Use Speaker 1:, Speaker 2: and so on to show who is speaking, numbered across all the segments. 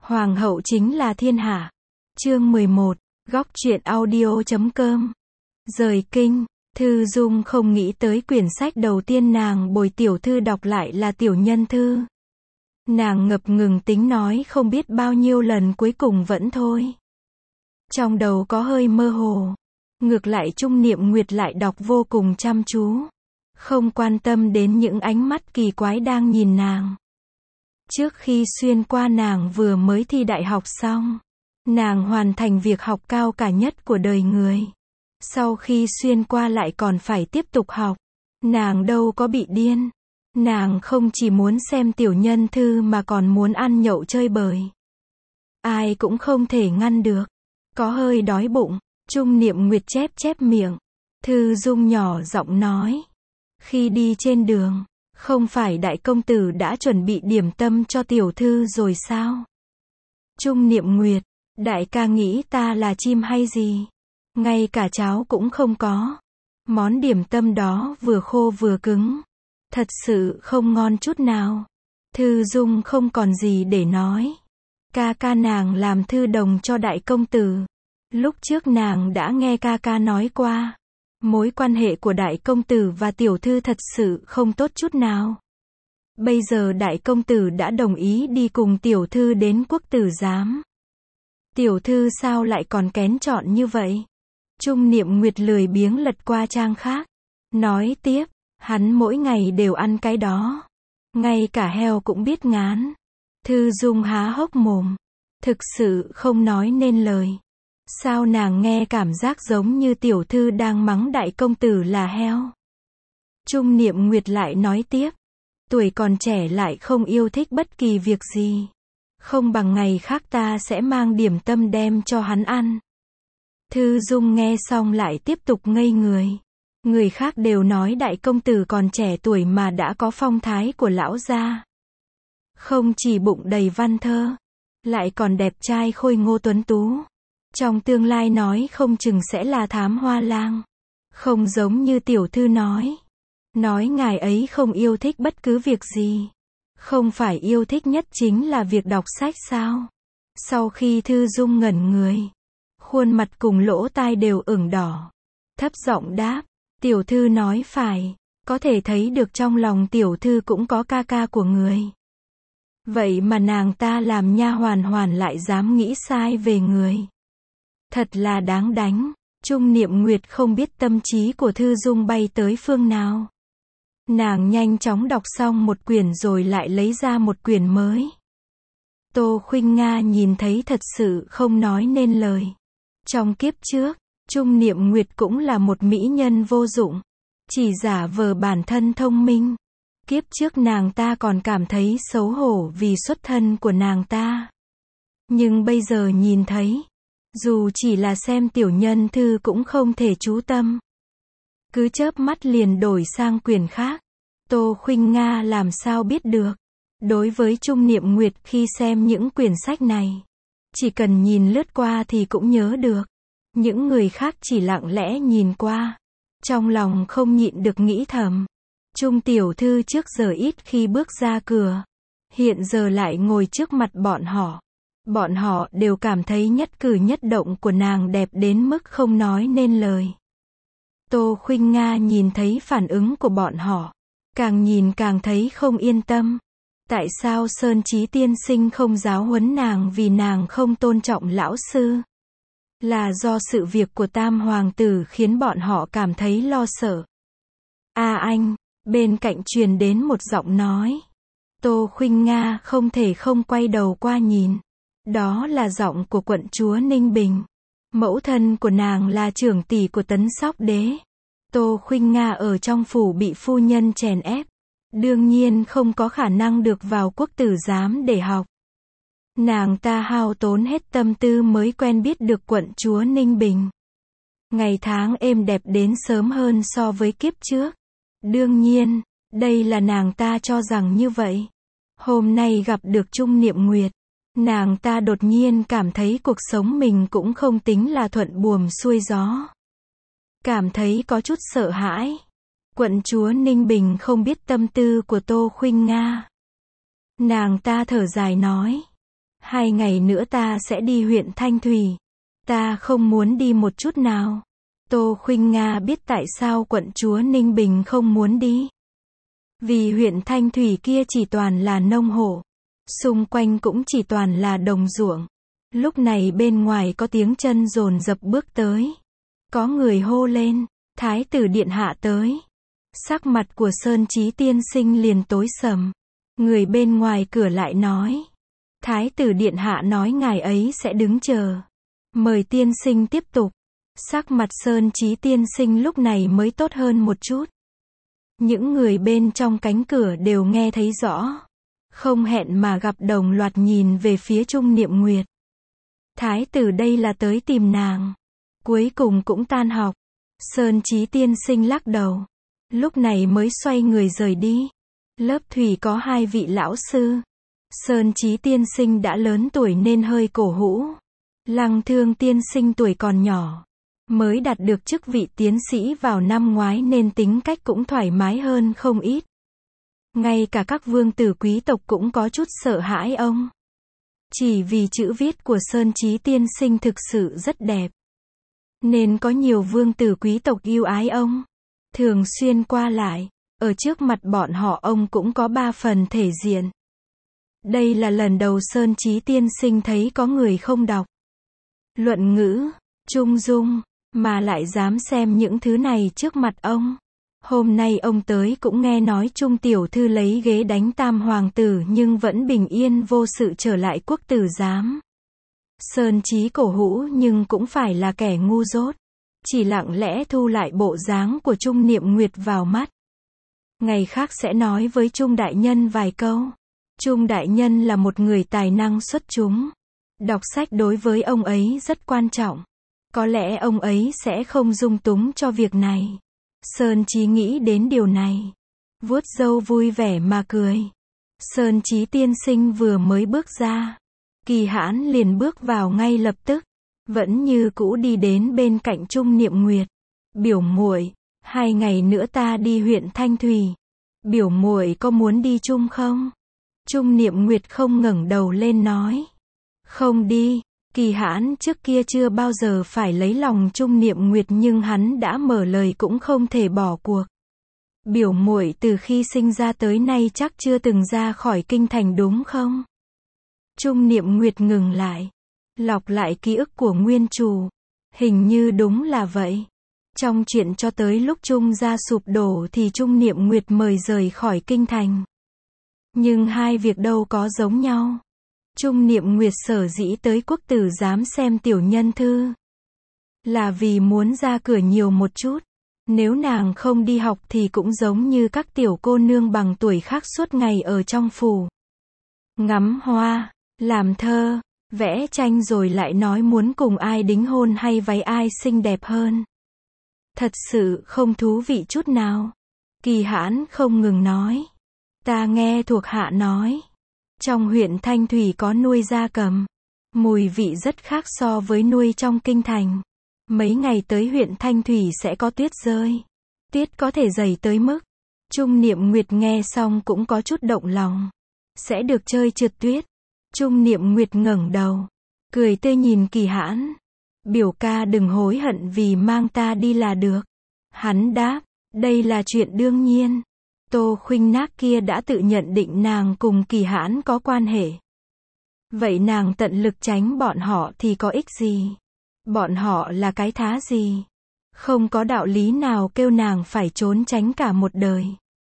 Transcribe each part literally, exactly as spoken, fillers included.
Speaker 1: Hoàng hậu chính là thiên hạ. Chương mười một, góc truyện audio chấm com. Rời kinh, Thư Dung không nghĩ tới quyển sách đầu tiên nàng bồi tiểu thư đọc lại là tiểu nhân thư. Nàng ngập ngừng tính nói không biết bao nhiêu lần cuối cùng vẫn thôi. Trong đầu có hơi mơ hồ. Ngược lại Trung Niệm Nguyệt lại đọc vô cùng chăm chú. Không quan tâm đến những ánh mắt kỳ quái đang nhìn nàng. Trước khi xuyên qua nàng vừa mới thi đại học xong. Nàng hoàn thành việc học cao cả nhất của đời người. Sau khi xuyên qua lại còn phải tiếp tục học. Nàng đâu có bị điên. Nàng không chỉ muốn xem tiểu nhân thư mà còn muốn ăn nhậu chơi bời. Ai cũng không thể ngăn được. Có hơi đói bụng. Trung Niệm Nguyệt chép chép miệng. Thư Dung nhỏ giọng nói. Khi đi trên đường, không phải đại công tử đã chuẩn bị điểm tâm cho tiểu thư rồi sao? Trung Niệm Nguyệt, đại ca nghĩ ta là chim hay gì? Ngay cả cháo cũng không có. Món điểm tâm đó vừa khô vừa cứng. Thật sự không ngon chút nào. Thư Dung không còn gì để nói. Ca ca nàng làm thư đồng cho đại công tử. Lúc trước nàng đã nghe ca ca nói qua. Mối quan hệ của đại công tử và tiểu thư thật sự không tốt chút nào. Bây giờ đại công tử đã đồng ý đi cùng tiểu thư đến quốc tử giám. Tiểu thư sao lại còn kén chọn như vậy? Trung Niệm Nguyệt lười biếng lật qua trang khác. Nói tiếp, hắn mỗi ngày đều ăn cái đó. Ngay cả heo cũng biết ngán. Thư Dung há hốc mồm. Thực sự không nói nên lời. Sao nàng nghe cảm giác giống như tiểu thư đang mắng đại công tử là heo? Trung Niệm Nguyệt lại nói tiếp. Tuổi còn trẻ lại không yêu thích bất kỳ việc gì. Không bằng ngày khác ta sẽ mang điểm tâm đem cho hắn ăn. Thư Dung nghe xong lại tiếp tục ngây người. Người khác đều nói đại công tử còn trẻ tuổi mà đã có phong thái của lão gia. Không chỉ bụng đầy văn thơ, lại còn đẹp trai khôi ngô tuấn tú. Trong tương lai nói không chừng sẽ là thám hoa lang. Không giống như tiểu thư nói. Nói ngài ấy không yêu thích bất cứ việc gì. Không phải yêu thích nhất chính là việc đọc sách sao? Sau khi Thư Dung ngẩn người, khuôn mặt cùng lỗ tai đều ửng đỏ. Thấp giọng đáp, tiểu thư nói phải. Có thể thấy được trong lòng tiểu thư cũng có ca ca của người. Vậy mà nàng ta làm nha hoàn hoàn lại dám nghĩ sai về người. Thật là đáng đánh. Trung Niệm Nguyệt không biết tâm trí của Thư Dung bay tới phương nào. Nàng nhanh chóng đọc xong một quyển rồi lại lấy ra một quyển mới. Tô Khuynh Nga nhìn thấy thật sự không nói nên lời. Trong kiếp trước, Trung Niệm Nguyệt cũng là một mỹ nhân vô dụng. Chỉ giả vờ bản thân thông minh. Kiếp trước nàng ta còn cảm thấy xấu hổ vì xuất thân của nàng ta. Nhưng bây giờ nhìn thấy, dù chỉ là xem tiểu nhân thư cũng không thể chú tâm. Cứ chớp mắt liền đổi sang quyển khác. Tô Khuynh Nga làm sao biết được. Đối với Trung Niệm Nguyệt khi xem những quyển sách này, chỉ cần nhìn lướt qua thì cũng nhớ được. Những người khác chỉ lặng lẽ nhìn qua. Trong lòng không nhịn được nghĩ thầm. Trung tiểu thư trước giờ ít khi bước ra cửa. Hiện giờ lại ngồi trước mặt bọn họ. Bọn họ đều cảm thấy nhất cử nhất động của nàng đẹp đến mức không nói nên lời. Tô Khuynh Nga nhìn thấy phản ứng của bọn họ. Càng nhìn càng thấy không yên tâm. Tại sao Sơn Chí tiên sinh không giáo huấn nàng vì nàng không tôn trọng lão sư? Là do sự việc của Tam Hoàng tử khiến bọn họ cảm thấy lo sợ. A anh, bên cạnh truyền đến một giọng nói. Tô Khuynh Nga không thể không quay đầu qua nhìn. Đó là giọng của quận chúa Ninh Bình. Mẫu thân của nàng là trưởng tỷ của Tấn Sóc đế. Tô Khuynh Nga ở trong phủ bị phu nhân chèn ép. Đương nhiên không có khả năng được vào quốc tử giám để học. Nàng ta hao tốn hết tâm tư mới quen biết được quận chúa Ninh Bình. Ngày tháng êm đẹp đến sớm hơn so với kiếp trước. Đương nhiên, đây là nàng ta cho rằng như vậy. Hôm nay gặp được Trung Niệm Nguyệt. Nàng ta đột nhiên cảm thấy cuộc sống mình cũng không tính là thuận buồm xuôi gió. Cảm thấy có chút sợ hãi. Quận chúa Ninh Bình không biết tâm tư của Tô Khuynh Nga. Nàng ta thở dài nói. Hai ngày nữa ta sẽ đi huyện Thanh Thủy. Ta không muốn đi một chút nào. Tô Khuynh Nga biết tại sao quận chúa Ninh Bình không muốn đi. Vì huyện Thanh Thủy kia chỉ toàn là nông hộ. Xung quanh cũng chỉ toàn là đồng ruộng. Lúc này bên ngoài có tiếng chân dồn dập bước tới. Có người hô lên, Thái tử điện hạ tới. Sắc mặt của Sơn Chí tiên sinh liền tối sầm. Người bên ngoài cửa lại nói, Thái tử điện hạ nói ngài ấy sẽ đứng chờ. Mời tiên sinh tiếp tục. Sắc mặt Sơn Chí tiên sinh lúc này mới tốt hơn một chút. Những người bên trong cánh cửa đều nghe thấy rõ. Không hẹn mà gặp đồng loạt nhìn về phía Trung Niệm Nguyệt. Thái tử đây là tới tìm nàng. Cuối cùng cũng tan học. Sơn Chí tiên sinh lắc đầu. Lúc này mới xoay người rời đi. Lớp thủy có hai vị lão sư. Sơn Chí tiên sinh đã lớn tuổi nên hơi cổ hũ. Lăng Thương tiên sinh tuổi còn nhỏ. Mới đạt được chức vị tiến sĩ vào năm ngoái nên tính cách cũng thoải mái hơn không ít. Ngay cả các vương tử quý tộc cũng có chút sợ hãi ông. Chỉ vì chữ viết của Sơn Chí tiên sinh thực sự rất đẹp. Nên có nhiều vương tử quý tộc yêu ái ông. Thường xuyên qua lại. Ở trước mặt bọn họ ông cũng có ba phần thể diện. Đây là lần đầu Sơn Chí tiên sinh thấy có người không đọc luận ngữ, trung dung, mà lại dám xem những thứ này trước mặt ông. Hôm nay ông tới cũng nghe nói Trung tiểu thư lấy ghế đánh Tam hoàng tử nhưng vẫn bình yên vô sự trở lại quốc tử giám. Sơn Chí cổ hũ nhưng cũng phải là kẻ ngu dốt. Chỉ lặng lẽ thu lại bộ dáng của Trung Niệm Nguyệt vào mắt. Ngày khác sẽ nói với Trung đại nhân vài câu. Trung đại nhân là một người tài năng xuất chúng. Đọc sách đối với ông ấy rất quan trọng. Có lẽ ông ấy sẽ không dung túng cho việc này. Sơn Chí nghĩ đến điều này. Vuốt râu vui vẻ mà cười. Sơn Chí tiên sinh vừa mới bước ra. Kỳ Hãn liền bước vào ngay lập tức. Vẫn như cũ đi đến bên cạnh Trung Niệm Nguyệt. Biểu muội, hai ngày nữa ta đi huyện Thanh Thủy. Biểu muội có muốn đi chung không? Trung Niệm Nguyệt không ngẩng đầu lên nói. Không đi. Kỳ Hãn trước kia chưa bao giờ phải lấy lòng Trung Niệm Nguyệt nhưng hắn đã mở lời cũng không thể bỏ cuộc. Biểu muội từ khi sinh ra tới nay chắc chưa từng ra khỏi kinh thành đúng không? Trung Niệm Nguyệt ngừng lại. Lọc lại ký ức của nguyên chủ. Hình như đúng là vậy. Trong chuyện cho tới lúc Trung gia sụp đổ thì Trung Niệm Nguyệt mời rời khỏi kinh thành. Nhưng hai việc đâu có giống nhau. Trung Niệm Nguyệt sở dĩ tới quốc tử giám xem tiểu nhân thư. Là vì muốn ra cửa nhiều một chút. Nếu nàng không đi học thì cũng giống như các tiểu cô nương bằng tuổi khác suốt ngày ở trong phủ. Ngắm hoa, làm thơ, vẽ tranh rồi lại nói muốn cùng ai đính hôn hay váy ai xinh đẹp hơn. Thật sự không thú vị chút nào. Kỳ Hãn không ngừng nói. Ta nghe thuộc hạ nói. Trong huyện Thanh Thủy có nuôi gia cầm. Mùi vị rất khác so với nuôi trong kinh thành. Mấy ngày tới huyện Thanh Thủy sẽ có tuyết rơi. Tuyết có thể dày tới mức. Trung Niệm Nguyệt nghe xong cũng có chút động lòng. Sẽ được chơi trượt tuyết. Trung Niệm Nguyệt ngẩng đầu. Cười tươi nhìn Kỳ Hãn. Biểu ca đừng hối hận vì mang ta đi là được. Hắn đáp. Đây là chuyện đương nhiên. Tô Khuynh Nác kia đã tự nhận định nàng cùng Kỳ Hãn có quan hệ. Vậy nàng tận lực tránh bọn họ thì có ích gì? Bọn họ là cái thá gì? Không có đạo lý nào kêu nàng phải trốn tránh cả một đời.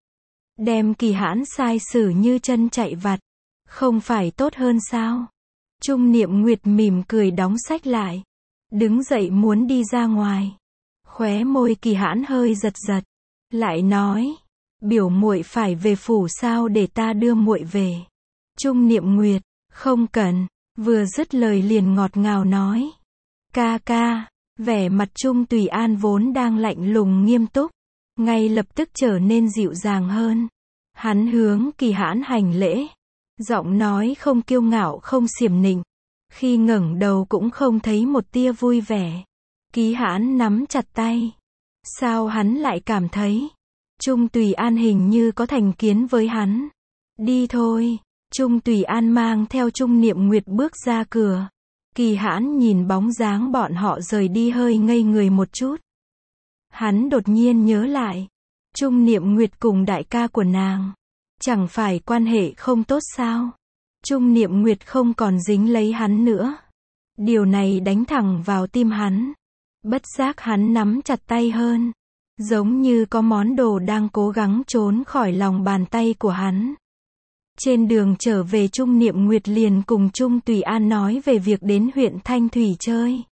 Speaker 1: Đem Kỳ Hãn sai xử như chân chạy vặt. Không phải tốt hơn sao? Trung Niệm Nguyệt mỉm cười đóng sách lại. Đứng dậy muốn đi ra ngoài. Khóe môi Kỳ Hãn hơi giật giật. Lại nói. Biểu muội phải về phủ sao để ta đưa muội về. Trung Niệm Nguyệt. Không cần. Vừa dứt lời liền ngọt ngào nói. Ca ca. Vẻ mặt Trung Tùy An vốn đang lạnh lùng nghiêm túc. Ngay lập tức trở nên dịu dàng hơn. Hắn hướng Kỳ Hãn hành lễ. Giọng nói không kiêu ngạo không xiểm nịnh. Khi ngẩng đầu cũng không thấy một tia vui vẻ. Kỳ Hãn nắm chặt tay. Sao hắn lại cảm thấy Trung Tùy An hình như có thành kiến với hắn. Đi thôi. Trung Tùy An mang theo Trung Niệm Nguyệt bước ra cửa. Kỳ Hãn nhìn bóng dáng bọn họ rời đi hơi ngây người một chút. Hắn đột nhiên nhớ lại. Trung Niệm Nguyệt cùng đại ca của nàng. Chẳng phải quan hệ không tốt sao? Trung Niệm Nguyệt không còn dính lấy hắn nữa. Điều này đánh thẳng vào tim hắn. Bất giác hắn nắm chặt tay hơn. Giống như có món đồ đang cố gắng trốn khỏi lòng bàn tay của hắn. Trên đường trở về Trung Niệm Nguyệt liền cùng Trung Tùy An nói về việc đến huyện Thanh Thủy chơi.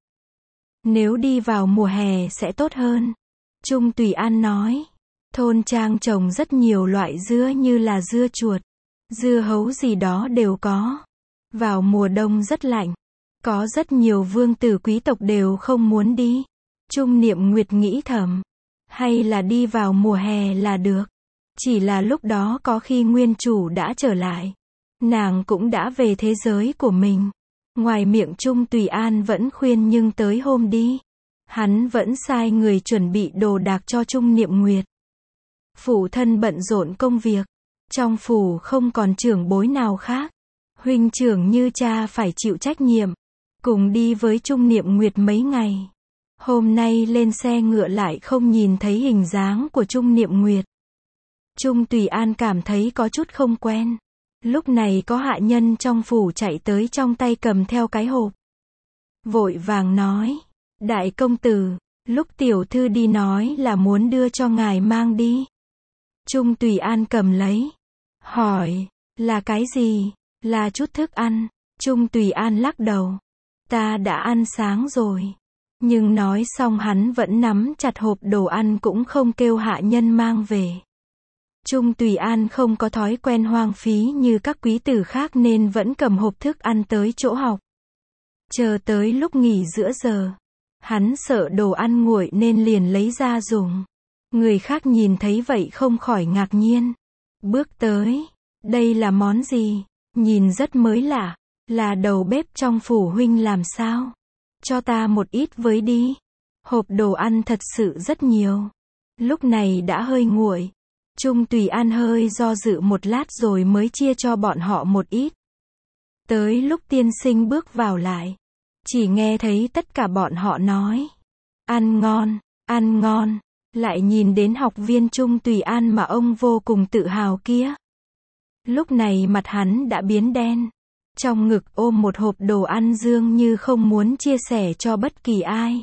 Speaker 1: Nếu đi vào mùa hè sẽ tốt hơn. Trung Tùy An nói. Thôn trang trồng rất nhiều loại dưa như là dưa chuột, dưa hấu gì đó đều có. Vào mùa đông rất lạnh. Có rất nhiều vương tử quý tộc đều không muốn đi. Trung Niệm Nguyệt nghĩ thầm. Hay là đi vào mùa hè là được. Chỉ là lúc đó có khi nguyên chủ đã trở lại. Nàng cũng đã về thế giới của mình. Ngoài miệng Trung Tùy An vẫn khuyên nhưng tới hôm đi. Hắn vẫn sai người chuẩn bị đồ đạc cho Trung Niệm Nguyệt. Phủ thân bận rộn công việc. Trong phủ không còn trưởng bối nào khác. Huynh trưởng như cha phải chịu trách nhiệm. Cùng đi với Trung Niệm Nguyệt mấy ngày. Hôm nay lên xe ngựa lại không nhìn thấy hình dáng của Trung Niệm Nguyệt. Trung Tùy An cảm thấy có chút không quen. Lúc này có hạ nhân trong phủ chạy tới trong tay cầm theo cái hộp. Vội vàng nói. Đại công tử, lúc tiểu thư đi nói là muốn đưa cho ngài mang đi. Trung Tùy An cầm lấy. Hỏi, là cái gì? Là chút thức ăn. Trung Tùy An lắc đầu. Ta đã ăn sáng rồi. Nhưng nói xong hắn vẫn nắm chặt hộp đồ ăn cũng không kêu hạ nhân mang về. Trung Tùy An không có thói quen hoang phí như các quý tử khác nên vẫn cầm hộp thức ăn tới chỗ học. Chờ tới lúc nghỉ giữa giờ. Hắn sợ đồ ăn nguội nên liền lấy ra dùng. Người khác nhìn thấy vậy không khỏi ngạc nhiên. Bước tới. Đây là món gì? Nhìn rất mới lạ. Là đầu bếp trong phủ huynh làm sao? Cho ta một ít với đi. Hộp đồ ăn thật sự rất nhiều. Lúc này đã hơi nguội. Trung Tùy An hơi do dự một lát rồi mới chia cho bọn họ một ít. Tới lúc tiên sinh bước vào lại. Chỉ nghe thấy tất cả bọn họ nói. Ăn ngon, ăn ngon. Lại nhìn đến học viên Trung Tùy An mà ông vô cùng tự hào kia. Lúc này mặt hắn đã biến đen. Trong ngực ôm một hộp đồ ăn dường như không muốn chia sẻ cho bất kỳ ai.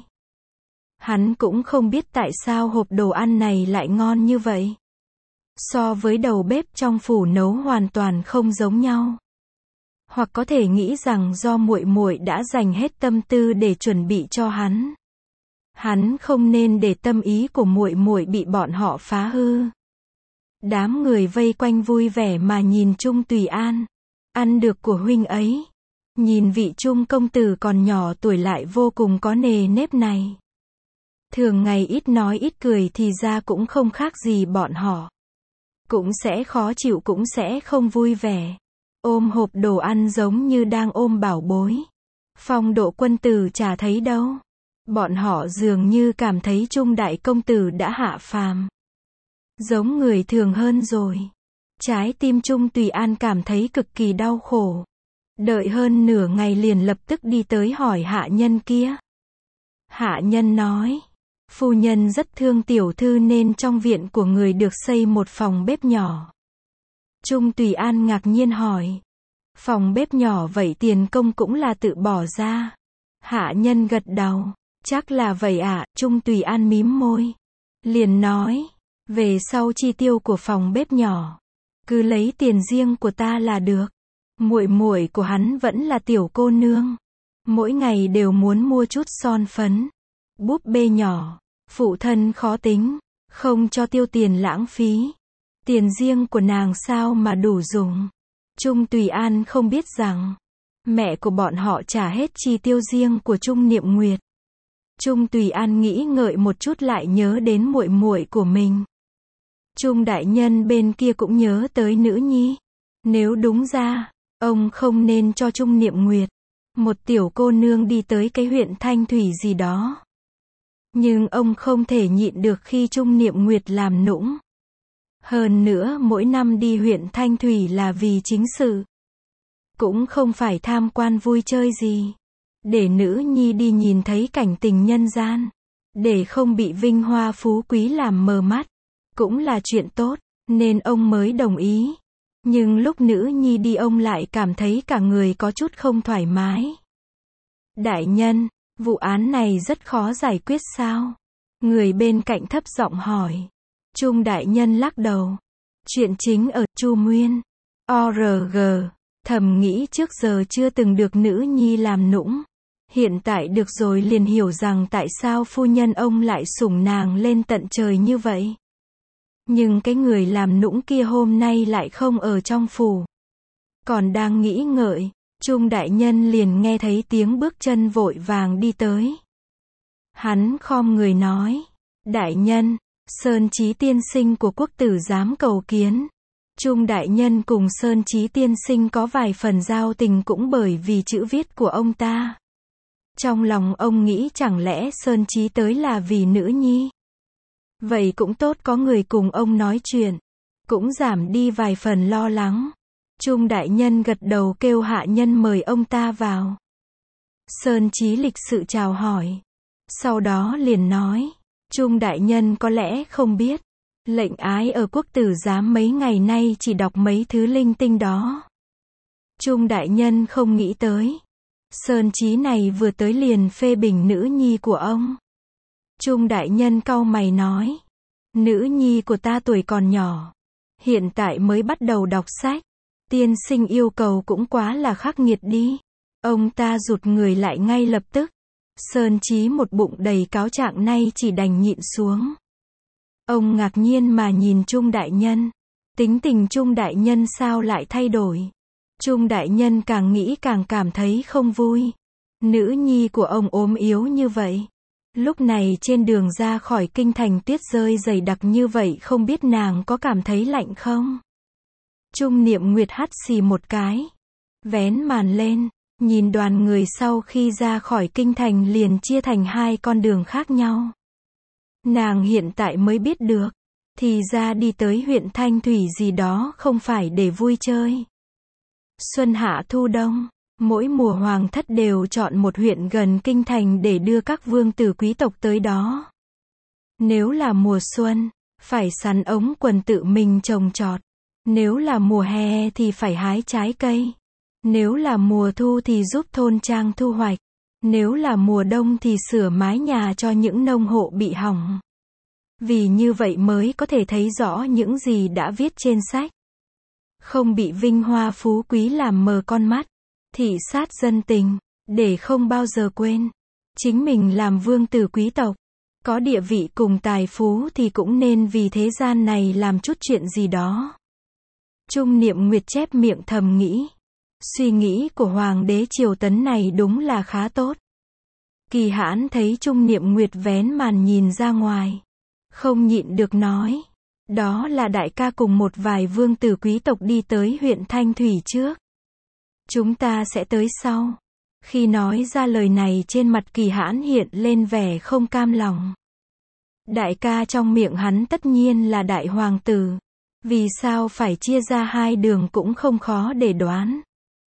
Speaker 1: Hắn cũng không biết tại sao hộp đồ ăn này lại ngon như vậy. So với đầu bếp trong phủ nấu hoàn toàn không giống nhau. Hoặc có thể nghĩ rằng do muội muội đã dành hết tâm tư để chuẩn bị cho hắn. Hắn không nên để tâm ý của muội muội bị bọn họ phá hư. Đám người vây quanh vui vẻ mà nhìn Trung Tùy An. Ăn được của huynh ấy. Nhìn vị Trung công tử còn nhỏ tuổi lại vô cùng có nề nếp này. Thường ngày ít nói ít cười thì ra cũng không khác gì bọn họ. Cũng sẽ khó chịu cũng sẽ không vui vẻ. Ôm hộp đồ ăn giống như đang ôm bảo bối. Phong độ quân tử chả thấy đâu. Bọn họ dường như cảm thấy Trung đại công tử đã hạ phàm. Giống người thường hơn rồi. Trái tim Trung Tùy An cảm thấy cực kỳ đau khổ. Đợi hơn nửa ngày liền lập tức đi tới hỏi hạ nhân kia. Hạ nhân nói. Phu nhân rất thương tiểu thư nên trong viện của người được xây một phòng bếp nhỏ. Trung Tùy An ngạc nhiên hỏi. Phòng bếp nhỏ vậy tiền công cũng là tự bỏ ra. Hạ nhân gật đầu. Chắc là vậy ạ. À? Trung Tùy An mím môi. Liền nói. Về sau chi tiêu của phòng bếp nhỏ. Cứ lấy tiền riêng của ta là được. Muội muội của hắn vẫn là tiểu cô nương. Mỗi ngày đều muốn mua chút son phấn. Búp bê nhỏ. Phụ thân khó tính. Không cho tiêu tiền lãng phí. Tiền riêng của nàng sao mà đủ dùng. Trung Tùy An không biết rằng. Mẹ của bọn họ trả hết chi tiêu riêng của Trung Niệm Nguyệt. Trung Tùy An nghĩ ngợi một chút lại nhớ đến muội muội của mình. Trung đại nhân bên kia cũng nhớ tới nữ nhi. Nếu đúng ra, ông không nên cho Trung Niệm Nguyệt, một tiểu cô nương đi tới cái huyện Thanh Thủy gì đó. Nhưng ông không thể nhịn được khi Trung Niệm Nguyệt làm nũng. Hơn nữa mỗi năm đi huyện Thanh Thủy là vì chính sự. cũng không phải tham quan vui chơi gì. Để nữ nhi đi nhìn thấy cảnh tình nhân gian. Để không bị vinh hoa phú quý làm mờ mắt. Cũng là chuyện tốt, nên ông mới đồng ý. Nhưng lúc nữ nhi đi ông lại cảm thấy cả người có chút không thoải mái. Đại nhân, vụ án này rất khó giải quyết sao? Người bên cạnh thấp giọng hỏi. Trung đại nhân lắc đầu. Chuyện chính ở Chu Nguyên. o rờ giê, thầm nghĩ trước giờ chưa từng được nữ nhi làm nũng. Hiện tại được rồi liền hiểu rằng tại sao phu nhân ông lại sủng nàng lên tận trời như vậy. Nhưng cái người làm nũng kia hôm nay lại không ở trong phủ. Còn đang nghĩ ngợi, Trung đại nhân liền nghe thấy tiếng bước chân vội vàng đi tới. Hắn khom người nói, đại nhân, Sơn Chí tiên sinh của quốc tử giám cầu kiến. Trung đại nhân cùng Sơn Chí tiên sinh có vài phần giao tình cũng bởi vì chữ viết của ông ta. Trong lòng ông nghĩ chẳng lẽ Sơn Chí tới là vì nữ nhi. Vậy cũng tốt có người cùng ông nói chuyện, cũng giảm đi vài phần lo lắng. Trung đại nhân gật đầu kêu hạ nhân mời ông ta vào. Sơn Chí lịch sự chào hỏi. Sau đó liền nói, Trung đại nhân có lẽ không biết, lệnh ái ở quốc tử giám mấy ngày nay chỉ đọc mấy thứ linh tinh đó. Trung đại nhân không nghĩ tới. Sơn Chí này vừa tới liền phê bình nữ nhi của ông. Trung đại nhân cau mày nói, nữ nhi của ta tuổi còn nhỏ, hiện tại mới bắt đầu đọc sách, tiên sinh yêu cầu cũng quá là khắc nghiệt đi. Ông ta rụt người lại ngay lập tức. Sơn Chí một bụng đầy cáo trạng nay chỉ đành nhịn xuống. Ông ngạc nhiên mà nhìn Trung đại nhân. Tính tình Trung đại nhân sao lại thay đổi? Trung đại nhân càng nghĩ càng cảm thấy không vui. Nữ nhi của ông ốm yếu như vậy. Lúc này trên đường ra khỏi kinh thành tuyết rơi dày đặc như vậy không biết nàng có cảm thấy lạnh không? Trung Niệm Nguyệt hắt xì một cái. Vén màn lên, nhìn đoàn người sau khi ra khỏi kinh thành liền chia thành hai con đường khác nhau. Nàng hiện tại mới biết được, thì ra đi tới huyện Thanh Thủy gì đó không phải để vui chơi. Xuân hạ thu đông, mỗi mùa hoàng thất đều chọn một huyện gần kinh thành để đưa các vương tử quý tộc tới đó. Nếu là mùa xuân, phải sắn ống quần tự mình trồng trọt. Nếu là mùa hè thì phải hái trái cây. Nếu là mùa thu thì giúp thôn trang thu hoạch. Nếu là mùa đông thì sửa mái nhà cho những nông hộ bị hỏng. Vì như vậy mới có thể thấy rõ những gì đã viết trên sách. Không bị vinh hoa phú quý làm mờ con mắt. Thị sát dân tình, để không bao giờ quên. Chính mình làm vương tử quý tộc. Có địa vị cùng tài phú thì cũng nên vì thế gian này làm chút chuyện gì đó. Trung Niệm Nguyệt chép miệng thầm nghĩ. Suy nghĩ của hoàng đế triều tấn này đúng là khá tốt. Kỳ Hãn thấy Trung Niệm Nguyệt vén màn nhìn ra ngoài. Không nhịn được nói. Đó là đại ca cùng một vài vương tử quý tộc đi tới huyện Thanh Thủy trước. Chúng ta sẽ tới sau. Khi nói ra lời này trên mặt Kỳ Hãn hiện lên vẻ không cam lòng. Đại ca trong miệng hắn tất nhiên là đại hoàng tử. Vì sao phải chia ra hai đường cũng không khó để đoán.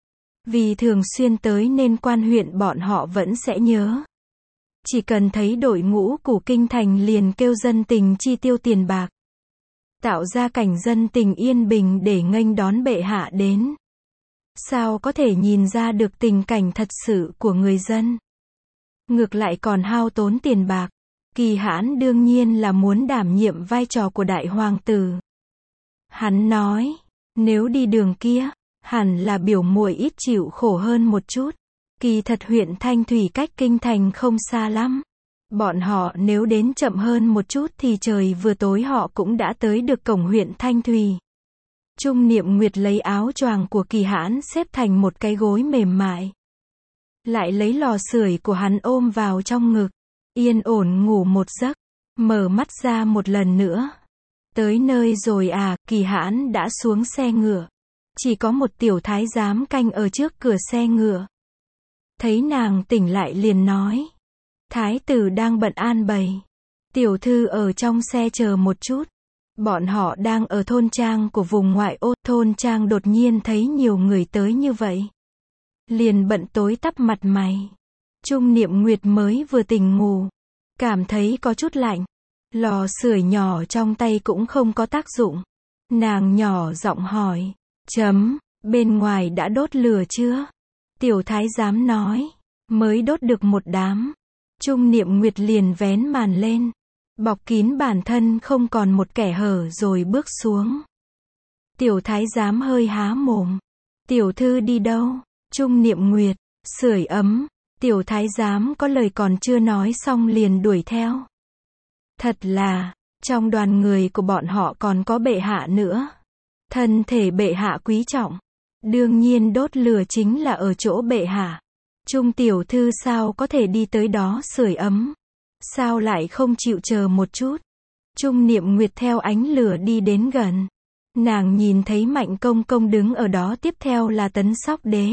Speaker 1: Vì thường xuyên tới nên quan huyện bọn họ vẫn sẽ nhớ. Chỉ cần thấy đội ngũ của kinh thành liền kêu dân tình chi tiêu tiền bạc. Tạo ra cảnh dân tình yên bình để nghênh đón bệ hạ đến. Sao có thể nhìn ra được tình cảnh thật sự của người dân. Ngược lại còn hao tốn tiền bạc. Kỳ Hãn đương nhiên là muốn đảm nhiệm vai trò của đại hoàng tử. Hắn nói, nếu đi đường kia, hẳn là biểu muội ít chịu khổ hơn một chút. Kỳ thật huyện Thanh Thủy cách kinh thành không xa lắm. Bọn họ nếu đến chậm hơn một chút thì trời vừa tối họ cũng đã tới được cổng huyện Thanh Thủy. Trung Niệm Nguyệt lấy áo choàng của Kỳ Hãn xếp thành một cái gối mềm mại. Lại lấy lò sưởi của hắn ôm vào trong ngực. Yên ổn ngủ một giấc. Mở mắt ra một lần nữa. Tới nơi rồi à, Kỳ Hãn đã xuống xe ngựa. Chỉ có một tiểu thái giám canh ở trước cửa xe ngựa. Thấy nàng tỉnh lại liền nói. Thái tử đang bận an bày. Tiểu thư ở trong xe chờ một chút. Bọn họ đang ở thôn trang của vùng ngoại ô. Thôn trang đột nhiên thấy nhiều người tới như vậy. liền bận tối tắp mặt mày. Trung Niệm Nguyệt mới vừa tỉnh ngủ, cảm thấy có chút lạnh. Lò sưởi nhỏ trong tay cũng không có tác dụng. Nàng nhỏ giọng hỏi, chấm, bên ngoài đã đốt lửa chưa? Tiểu thái giám nói, mới đốt được một đám. Trung Niệm Nguyệt liền vén màn lên, bọc kín bản thân không còn một kẻ hở rồi bước xuống. Tiểu thái giám hơi há mồm. Tiểu thư đi đâu? Trung Niệm Nguyệt, sưởi ấm. Tiểu thái giám có lời còn chưa nói xong liền đuổi theo. Thật là, trong đoàn người của bọn họ còn có bệ hạ nữa. Thân thể bệ hạ quý trọng. Đương nhiên đốt lửa chính là ở chỗ bệ hạ. Trung tiểu thư sao có thể đi tới đó sưởi ấm? Sao lại không chịu chờ một chút? Trung Niệm Nguyệt theo ánh lửa đi đến gần. Nàng nhìn thấy Mạnh Công Công đứng ở đó, tiếp theo là Tấn Sóc Đế.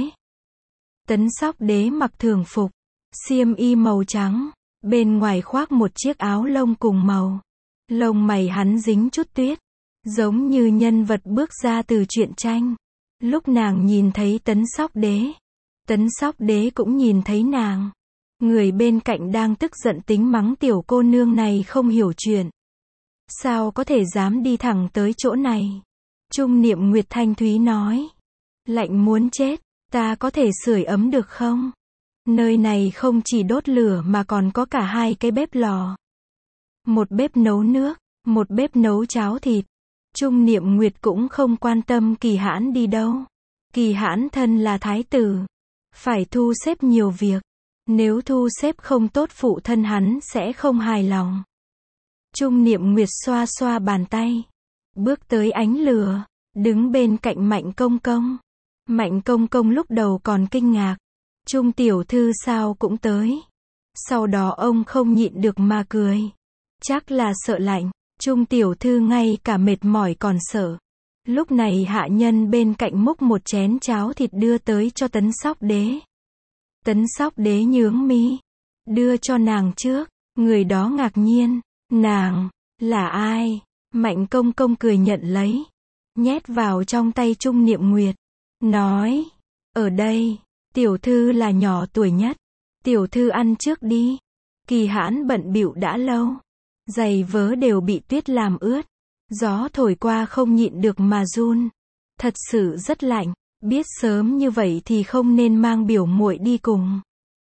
Speaker 1: Tấn Sóc Đế mặc thường phục, xiêm y màu trắng, bên ngoài khoác một chiếc áo lông cùng màu. Lông mày hắn dính chút tuyết, giống như nhân vật bước ra từ truyện tranh. Lúc nàng nhìn thấy Tấn Sóc Đế, Tấn Sóc Đế cũng nhìn thấy nàng. Người bên cạnh đang tức giận tính mắng tiểu cô nương này không hiểu chuyện. Sao có thể dám đi thẳng tới chỗ này? Trung Niệm Nguyệt thanh thúy nói. Lạnh muốn chết, ta có thể sưởi ấm được không? Nơi này không chỉ đốt lửa mà còn có cả hai cái bếp lò. Một bếp nấu nước, một bếp nấu cháo thịt. Trung Niệm Nguyệt cũng không quan tâm Kỳ Hãn đi đâu. Kỳ Hãn thân là thái tử, phải thu xếp nhiều việc. Nếu thu xếp không tốt phụ thân hắn sẽ không hài lòng. Trung Niệm Nguyệt xoa xoa bàn tay, bước tới ánh lửa, đứng bên cạnh Mạnh Công Công. Mạnh Công Công lúc đầu còn kinh ngạc, Trung tiểu thư sao cũng tới. Sau đó ông không nhịn được mà cười. Chắc là sợ lạnh, Trung tiểu thư ngay cả mệt mỏi còn sợ. Lúc này hạ nhân bên cạnh múc một chén cháo thịt đưa tới cho Tấn Sóc Đế. Tấn Sóc Đế nhướng mi, đưa cho nàng trước. Người đó ngạc nhiên, nàng, là ai? Mạnh Công Công cười nhận lấy, nhét vào trong tay Trung Niệm Nguyệt, nói, ở đây, tiểu thư là nhỏ tuổi nhất, tiểu thư ăn trước đi. Kỳ Hãn bận bịu đã lâu, giày vớ đều bị tuyết làm ướt, gió thổi qua không nhịn được mà run, thật sự rất lạnh. Biết sớm như vậy thì không nên mang biểu muội đi cùng.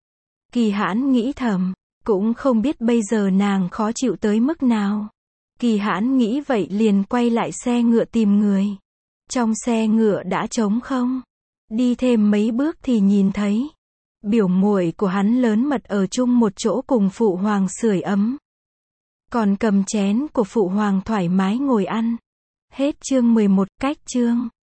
Speaker 1: Kỳ Hãn nghĩ thầm, cũng không biết bây giờ nàng khó chịu tới mức nào. Kỳ Hãn nghĩ vậy liền quay lại xe ngựa tìm người. Trong xe ngựa đã trống không. Đi thêm mấy bước thì nhìn thấy biểu muội của hắn lớn mật ở chung một chỗ cùng phụ hoàng sưởi ấm. Còn cầm chén của phụ hoàng thoải mái ngồi ăn. Hết chương mười một, cách chương.